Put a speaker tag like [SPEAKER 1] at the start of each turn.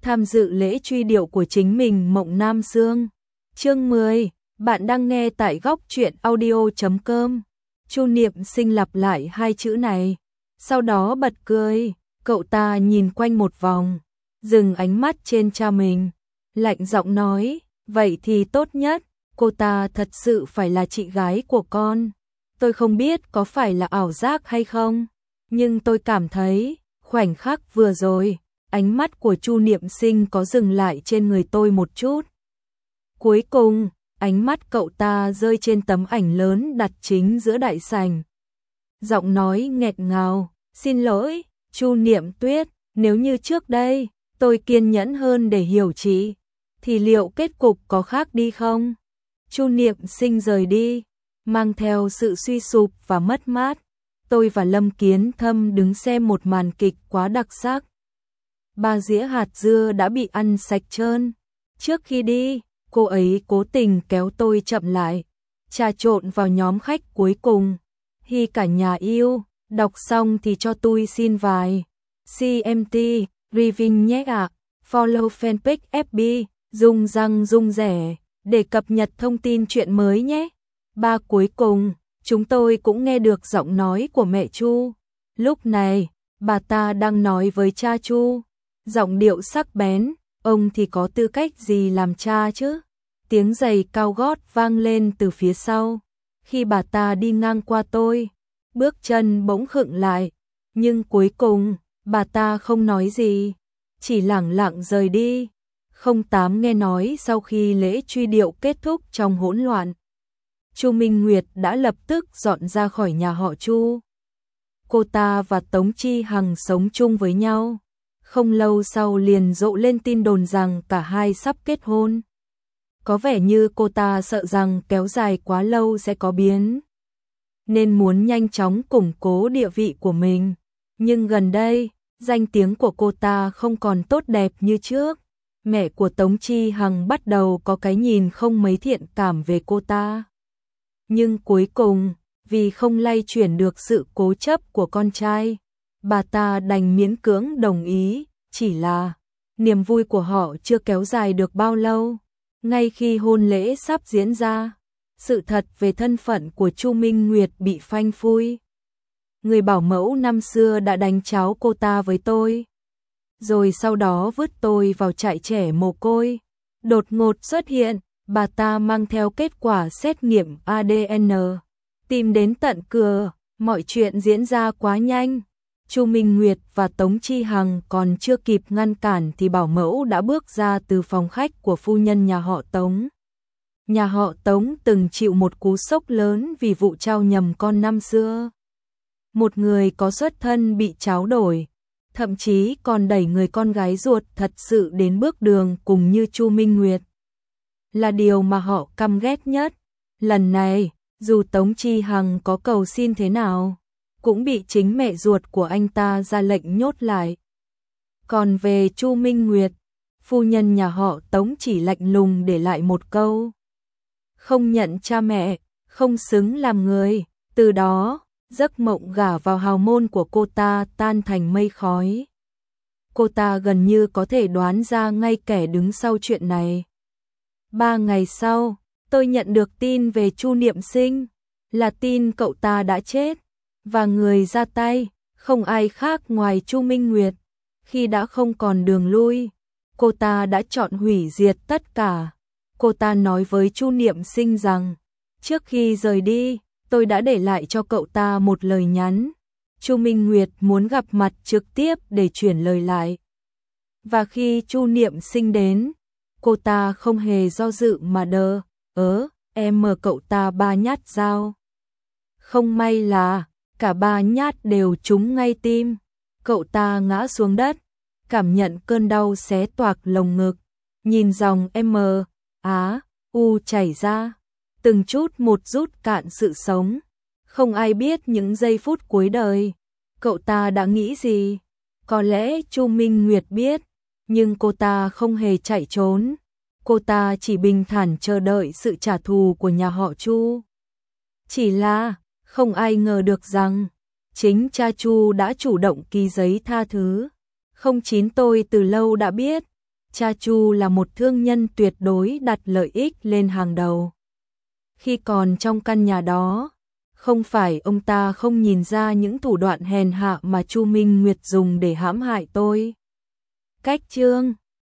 [SPEAKER 1] tham dự lễ truy điệu của chính mình Mộng Nam Dương. Chương 10, bạn đang nghe tại góc truyện audio.com. Chu Niệm Sinh lặp lại hai chữ này, sau đó bật cười. Cậu ta nhìn quanh một vòng, dừng ánh mắt trên cha mình, lạnh giọng nói, vậy thì tốt nhất, cô ta thật sự phải là chị gái của con. Tôi không biết có phải là ảo giác hay không, nhưng tôi cảm thấy, khoảnh khắc vừa rồi, ánh mắt của Chu Niệm Sinh có dừng lại trên người tôi một chút. Cuối cùng, ánh mắt cậu ta rơi trên tấm ảnh lớn đặt chính giữa đại sảnh. Giọng nói nghẹt ngào, xin lỗi, Chu Niệm Tuyết, nếu như trước đây, tôi kiên nhẫn hơn để hiểu chị, thì liệu kết cục có khác đi không? Chu Niệm Sinh rời đi, mang theo sự suy sụp và mất mát. Tôi và Lâm Kiến Thâm đứng xem một màn kịch quá đặc sắc. 3 dĩa hạt dưa đã bị ăn sạch trơn. Trước khi đi, cô ấy cố tình kéo tôi chậm lại, trà trộn vào nhóm khách cuối cùng. Hi cả nhà yêu, đọc xong thì cho tôi xin vài CMT, review nhé ạ. Follow fanpage FB, rung răng rung rẻ, để cập nhật thông tin chuyện mới nhé. Cuối cùng, chúng tôi cũng nghe được giọng nói của mẹ Chu. Lúc này, bà ta đang nói với cha Chu, giọng điệu sắc bén, ông thì có tư cách gì làm cha chứ? Tiếng giày cao gót vang lên từ phía sau. Khi bà ta đi ngang qua tôi, bước chân bỗng khựng lại, nhưng cuối cùng, bà ta không nói gì, chỉ lẳng lặng rời đi. 08 nghe nói sau khi lễ truy điệu kết thúc trong hỗn loạn, Chu Minh Nguyệt đã lập tức dọn ra khỏi nhà họ Chu. Cô ta và Tống Chi Hằng sống chung với nhau. Không lâu sau liền rộ lên tin đồn rằng cả hai sắp kết hôn. Có vẻ như cô ta sợ rằng kéo dài quá lâu sẽ có biến, nên muốn nhanh chóng củng cố địa vị của mình. Nhưng gần đây, danh tiếng của cô ta không còn tốt đẹp như trước. Mẹ của Tống Chi Hằng bắt đầu có cái nhìn không mấy thiện cảm về cô ta. Nhưng cuối cùng, vì không lay chuyển được sự cố chấp của con trai, bà ta đành miễn cưỡng đồng ý, chỉ là niềm vui của họ chưa kéo dài được bao lâu. Ngay khi hôn lễ sắp diễn ra, sự thật về thân phận của Chu Minh Nguyệt bị phanh phui. Người bảo mẫu năm xưa đã đánh cháo cô ta với tôi, rồi sau đó vứt tôi vào trại trẻ mồ côi. Đột ngột xuất hiện, bà ta mang theo kết quả xét nghiệm ADN, tìm đến tận cửa. Mọi chuyện diễn ra quá nhanh. Chu Minh Nguyệt và Tống Chi Hằng còn chưa kịp ngăn cản thì bảo mẫu đã bước ra từ phòng khách của phu nhân nhà họ Tống. Nhà họ Tống từng chịu một cú sốc lớn vì vụ trao nhầm con năm xưa. Một người có xuất thân bị tráo đổi, thậm chí còn đẩy người con gái ruột thật sự đến bước đường cùng như Chu Minh Nguyệt. Là điều mà họ căm ghét nhất. Lần này, dù Tống Chi Hằng có cầu xin thế nào, cũng bị chính mẹ ruột của anh ta ra lệnh nhốt lại. Còn về Chu Minh Nguyệt, phu nhân nhà họ Tống chỉ lạnh lùng để lại một câu: không nhận cha mẹ, không xứng làm người. Từ đó, giấc mộng gả vào hào môn của cô ta tan thành mây khói. Cô ta gần như có thể đoán ra ngay kẻ đứng sau chuyện này. 3 ngày sau, tôi nhận được tin về Chu Niệm Sinh, là tin cậu ta đã chết, và người ra tay, không ai khác ngoài Chu Minh Nguyệt. Khi đã không còn đường lui, cô ta đã chọn hủy diệt tất cả. Cô ta nói với Chu Niệm Sinh rằng, trước khi rời đi, tôi đã để lại cho cậu ta một lời nhắn. Chu Minh Nguyệt muốn gặp mặt trực tiếp để chuyển lời lại. Và khi Chu Niệm Sinh đến, cô ta không hề do dự mà em mở cậu ta 3 nhát dao. Không may là cả 3 nhát đều trúng ngay tim. Cậu ta ngã xuống đất, cảm nhận cơn đau xé toạc lồng ngực, nhìn dòng U chảy ra, từng chút một rút cạn sự sống. Không ai biết những giây phút cuối đời, cậu ta đã nghĩ gì. Có lẽ Chu Minh Nguyệt biết, nhưng cô ta không hề chạy trốn. Cô ta chỉ bình thản chờ đợi sự trả thù của nhà họ Chu. Chỉ là, không ai ngờ được rằng, chính cha Chu đã chủ động ký giấy tha thứ. 09 tôi từ lâu đã biết, cha Chu là một thương nhân tuyệt đối đặt lợi ích lên hàng đầu. Khi còn trong căn nhà đó, không phải ông ta không nhìn ra những thủ đoạn hèn hạ mà Chu Minh Nguyệt dùng để hãm hại tôi. Cách chương